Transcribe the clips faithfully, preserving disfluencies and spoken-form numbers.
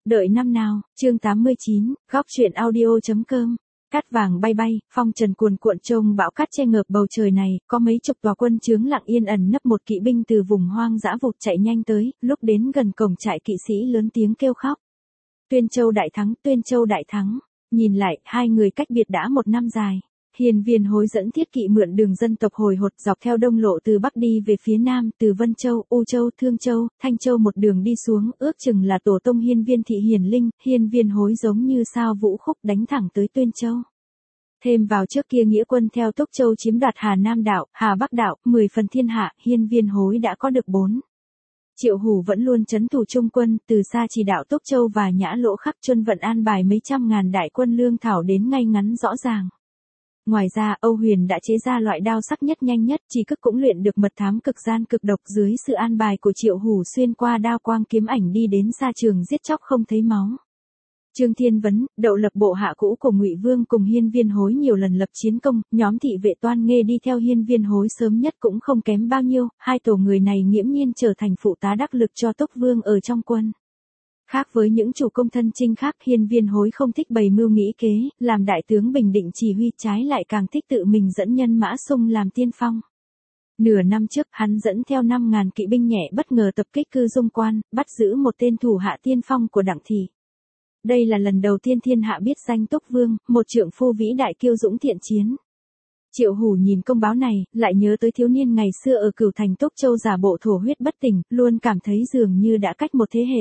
Đợi năm nào, chương tám mươi chín, góc truyện audio.com. Cát vàng bay bay, phong trần cuồn cuộn trông bão cát che ngợp bầu trời này, có mấy chục tòa quân trướng lặng yên ẩn nấp, một kỵ binh từ vùng hoang dã vụt chạy nhanh tới, lúc đến gần cổng trại kỵ sĩ lớn tiếng kêu khóc. Tuyên Châu đại thắng, Tuyên Châu đại thắng. Nhìn lại, hai người cách biệt đã một năm dài. Hiền Viên Hối dẫn thiết kỵ mượn đường dân tộc hồi hột dọc theo đông lộ từ bắc đi về phía nam, từ Vân Châu, U Châu, Thương Châu, Thanh Châu một đường đi xuống, ước chừng là tổ tông Hiên Viên thị Hiền Linh. Hiên Viên Hối giống như sao vũ khúc đánh thẳng tới Tuyên Châu. Thêm vào trước kia nghĩa quân theo Túc Châu chiếm đoạt Hà Nam đạo, Hà Bắc đạo, mười phần thiên hạ, Hiên Viên Hối đã có được bốn. Triệu Hủ vẫn luôn trấn thủ trung quân, từ xa chỉ đạo Túc Châu và Nhã Lỗ khắc Chuân vận an bài mấy trăm ngàn đại quân lương thảo đến ngay ngắn rõ ràng. Ngoài ra, Âu Huyền đã chế ra loại đao sắc nhất nhanh nhất, Chỉ Cức cũng luyện được mật thám cực gian cực độc, dưới sự an bài của Triệu Hủ xuyên qua đao quang kiếm ảnh đi đến xa trường giết chóc không thấy máu. Trương Thiên Vấn, Đậu Lập bộ hạ cũ của Ngụy Vương cùng Hiên Viên Hối nhiều lần lập chiến công, nhóm thị vệ Toan Nghê đi theo Hiên Viên Hối sớm nhất cũng không kém bao nhiêu, hai tổ người này nghiễm nhiên trở thành phụ tá đắc lực cho Túc Vương ở trong quân. Khác với những chủ công thân chinh khác, Hiên Viên Hối không thích bày mưu nghĩ kế, làm đại tướng bình định chỉ huy, trái lại càng thích tự mình dẫn nhân mã sung làm tiên phong. Nửa năm trước, hắn dẫn theo năm ngàn kỵ binh nhẹ bất ngờ tập kích Cư Dung Quan, bắt giữ một tên thủ hạ tiên phong của Đặng Thị. Đây là lần đầu tiên thiên hạ biết danh Túc Vương, một trượng phu vĩ đại kiêu dũng thiện chiến. Triệu Hủ nhìn công báo này, lại nhớ tới thiếu niên ngày xưa ở Cửu Thành Túc Châu giả bộ thổ huyết bất tỉnh, luôn cảm thấy dường như đã cách một thế hệ.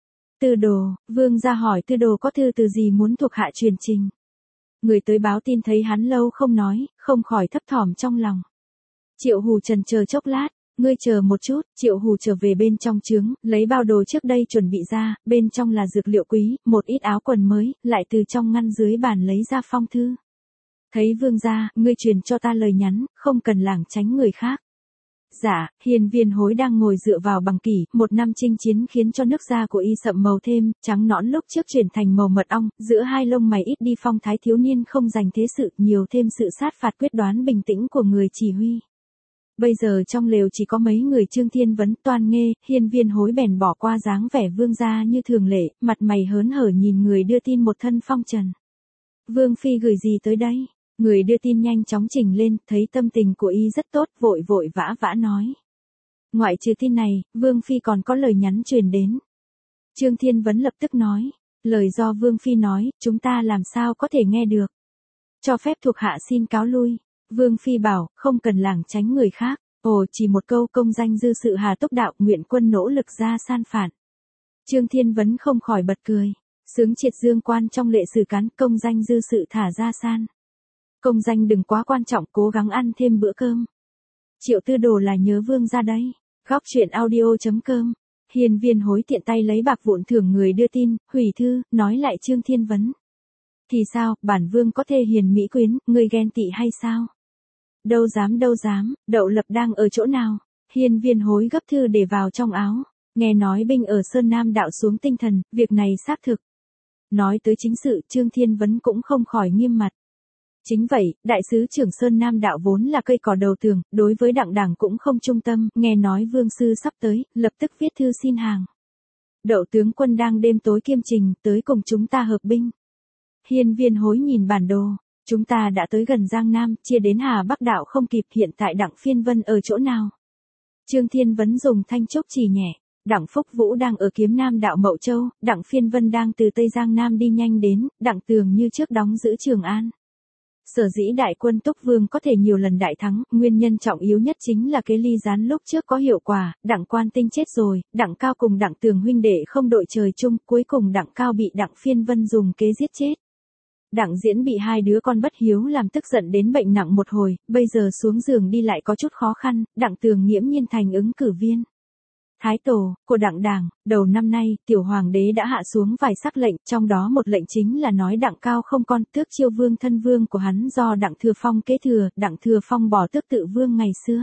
Tư Đồ, Vương gia hỏi Tư Đồ có thư từ gì muốn thuộc hạ truyền trình. Người tới báo tin thấy hắn lâu không nói, không khỏi thấp thỏm trong lòng. Triệu Hủ trần chờ chốc lát, ngươi chờ một chút. Triệu Hủ trở về bên trong trướng, lấy bao đồ trước đây chuẩn bị ra, bên trong là dược liệu quý, một ít áo quần mới, lại từ trong ngăn dưới bàn lấy ra phong thư. Thấy Vương gia, ngươi truyền cho ta lời nhắn, không cần lảng tránh người khác. Dạ, Hiên Viên Hối đang ngồi dựa vào bằng kỷ, một năm chinh chiến khiến cho nước da của y sậm màu thêm, trắng nõn lúc trước chuyển thành màu mật ong, giữa hai lông mày ít đi phong thái thiếu niên không dành thế sự, nhiều thêm sự sát phạt quyết đoán bình tĩnh của người chỉ huy. Bây giờ trong lều chỉ có mấy người Trương Thiên Vấn, Toan Nghê, Hiên Viên Hối bèn bỏ qua dáng vẻ vương gia như thường lệ, mặt mày hớn hở nhìn người đưa tin một thân phong trần. Vương phi gửi gì tới đây? Người đưa tin nhanh chóng trình lên, thấy tâm tình của y rất tốt, vội vội vã vã nói. Ngoại trừ tin này, Vương phi còn có lời nhắn truyền đến. Trương Thiên Vấn lập tức nói, lời do Vương phi nói, chúng ta làm sao có thể nghe được. Cho phép thuộc hạ xin cáo lui. Vương phi bảo, không cần lảng tránh người khác. Ồ, chỉ một câu công danh dư sự Hà Túc đạo, nguyện quân nỗ lực ra san phản. Trương Thiên Vấn không khỏi bật cười. Sướng triệt dương quan trong lệ sử cán, công danh dư sự thả ra san. Công danh đừng quá quan trọng, cố gắng ăn thêm bữa cơm. Triệu Tư Đồ là nhớ Vương ra đấy. Góc truyện audio.com. Hiên Viên Hối tiện tay lấy bạc vụn thưởng người đưa tin, hủy thư, nói lại Trương Thiên Vấn. Thì sao, bản Vương có thê hiền mỹ quyến, ngươi ghen tị hay sao? Đâu dám đâu dám, Đậu Lập đang ở chỗ nào? Hiên Viên Hối gấp thư để vào trong áo. Nghe nói binh ở Sơn Nam đạo xuống tinh thần, việc này xác thực. Nói tới chính sự, Trương Thiên Vấn cũng không khỏi nghiêm mặt. Chính vậy, đại sứ trưởng Sơn Nam đạo vốn là cây cỏ đầu tường, đối với Đặng đảng cũng không trung tâm, nghe nói Vương sư sắp tới, lập tức viết thư xin hàng. Đậu tướng quân đang đêm tối kiêm trình, tới cùng chúng ta hợp binh. Hiên Viên Hối nhìn bản đồ, chúng ta đã tới gần Giang Nam, chia đến Hà Bắc đạo không kịp, hiện tại Đặng Phiên Vân ở chỗ nào? Trương Thiên Vấn dùng thanh trúc chỉ nhẹ. Đặng Phúc Vũ đang ở Kiếm Nam đạo Mậu Châu, Đặng Phiên Vân đang từ Tây Giang Nam đi nhanh đến, Đặng Tường như trước đóng giữ Trường An. Sở dĩ đại quân Túc Vương có thể nhiều lần đại thắng, nguyên nhân trọng yếu nhất chính là kế ly gián lúc trước có hiệu quả. Đặng Quan Tinh chết rồi, Đặng Cao cùng Đặng Tường huynh đệ không đội trời chung, cuối cùng Đặng Cao bị Đặng Phiên Vân dùng kế giết chết. Đặng Diễn bị hai đứa con bất hiếu làm tức giận đến bệnh nặng một hồi, bây giờ xuống giường đi lại có chút khó khăn, Đặng Tường nghiễm nhiên thành ứng cử viên. Thái tổ của Đặng Đảng, đầu năm nay, tiểu hoàng đế đã hạ xuống vài sắc lệnh, trong đó một lệnh chính là nói Đặng Cao không con, tước chiêu vương thân vương của hắn do Đặng Thừa Phong kế thừa, Đặng Thừa Phong bỏ tước tự vương ngày xưa.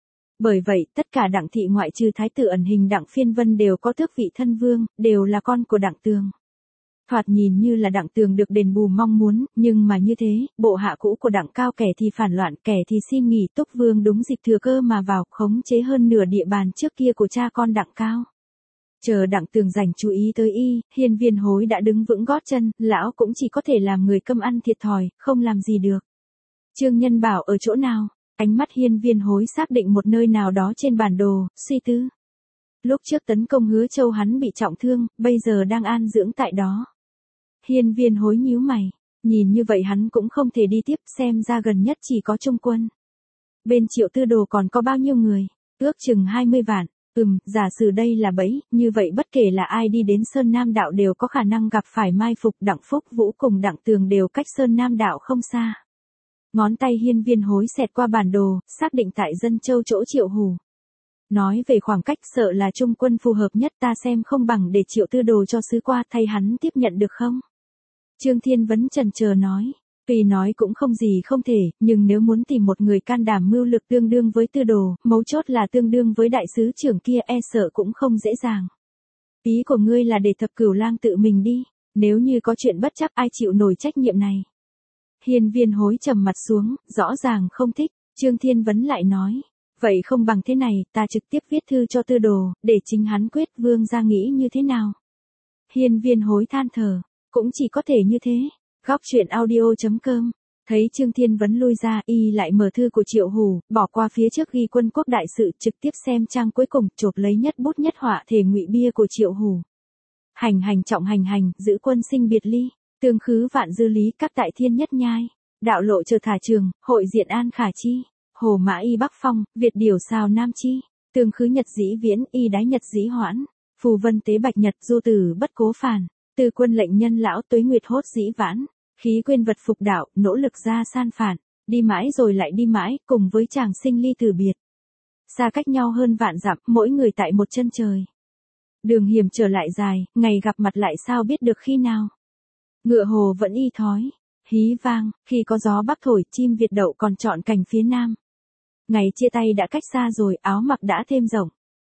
Bởi vậy, tất cả Đặng thị ngoại trừ thái tử ẩn hình Đặng Phiên Vân đều có tước vị thân vương, đều là con của Đặng Tường. Thoạt nhìn như là Đặng Tường được đền bù mong muốn, nhưng mà như thế, bộ hạ cũ của Đặng Cao kẻ thì phản loạn, kẻ thì xin nghỉ, Túc Vương đúng dịp thừa cơ mà vào, khống chế hơn nửa địa bàn trước kia của cha con Đặng Cao. Chờ Đặng Tường dành chú ý tới y, Hiên Viên Hối đã đứng vững gót chân, lão cũng chỉ có thể làm người câm ăn thiệt thòi, không làm gì được. Trương Nhân Bảo ở chỗ nào? Ánh mắt Hiên Viên Hối xác định một nơi nào đó trên bản đồ, suy tư. Lúc trước tấn công Hứa Châu hắn bị trọng thương, bây giờ đang an dưỡng tại đó. Hiên Viên Hối nhíu mày, nhìn như vậy hắn cũng không thể đi tiếp, xem ra gần nhất chỉ có Trung quân. Bên Triệu Tư Đồ còn có bao nhiêu người? Ước chừng hai mươi vạn. Ừm, giả sử đây là bẫy, như vậy bất kể là ai đi đến Sơn Nam Đạo đều có khả năng gặp phải mai phục. Đặng Phúc Vũ cùng Đặng Tường đều cách Sơn Nam Đạo không xa. Ngón tay Hiên Viên Hối xẹt qua bản đồ, xác định tại Dân Châu chỗ Triệu Hủ. Nói về khoảng cách sợ là Trung quân phù hợp nhất, ta xem không bằng để Triệu Tư Đồ cho sứ qua thay hắn tiếp nhận được không? Trương Thiên Vấn chần chờ nói. Tuy nói cũng không gì không thể, nhưng nếu muốn tìm một người can đảm mưu lực tương đương với Tư Đồ, mấu chốt là tương đương với đại sứ trưởng kia, e sợ cũng không dễ dàng. Ý của ngươi là để Thập Cửu Lang tự mình đi, nếu như có chuyện bất chắc ai chịu nổi trách nhiệm này. Hiên Viên Hối trầm mặt xuống, rõ ràng không thích. Trương Thiên Vấn lại nói, vậy không bằng thế này, ta trực tiếp viết thư cho Tư Đồ, để chính hắn quyết. Vương gia nghĩ như thế nào? Hiên Viên Hối than thở, cũng chỉ có thể như thế. Góc truyện audio chấm com. Thấy Trương Thiên Vấn lui ra, y lại mở thư của Triệu Hủ, bỏ qua phía trước ghi Quân Quốc đại sự, trực tiếp xem trang cuối cùng, chộp lấy nhất bút nhất họa thể ngụy bia của Triệu Hủ. Hành hành trọng hành hành, giữ quân sinh biệt ly, tương khứ vạn dư lý, các tại thiên nhất nhai, đạo lộ chờ thả trường, hội diện an khả chi, hồ mã y bắc phong, Việt điều sao nam chi, tương khứ nhật dĩ viễn, y đái nhật dĩ hoãn, phù vân tế bạch nhật, du tử bất cố phản. Từ quân lệnh nhân lão, tuế nguyệt hốt dĩ vãn, khí quên vật phục đạo, nỗ lực ra san phản, đi mãi rồi lại đi mãi, cùng với chàng sinh ly từ biệt. Xa cách nhau hơn vạn dặm, mỗi người tại một chân trời. Đường hiểm trở lại dài, ngày gặp mặt lại sao biết được khi nào. Ngựa hồ vẫn y thói, hí vang, khi có gió bắc thổi, chim Việt đậu còn trọn cành phía nam. Ngày chia tay đã cách xa rồi, áo mặc đã thêm rộng.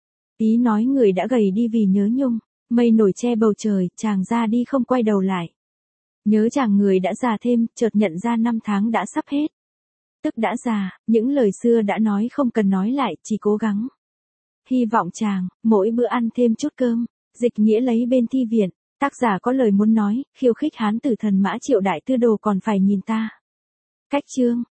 Ý nói người đã gầy đi vì nhớ nhung. Mây nổi che bầu trời, chàng ra đi không quay đầu lại. Nhớ chàng người đã già thêm, chợt nhận ra năm tháng đã sắp hết. Tức đã già, những lời xưa đã nói không cần nói lại, chỉ cố gắng. Hy vọng chàng, mỗi bữa ăn thêm chút cơm. Dịch nghĩa lấy bên thi viện, tác giả có lời muốn nói, khiêu khích hán tử thần Mã Triệu Đại Tư Đồ còn phải nhìn ta. Cách chương.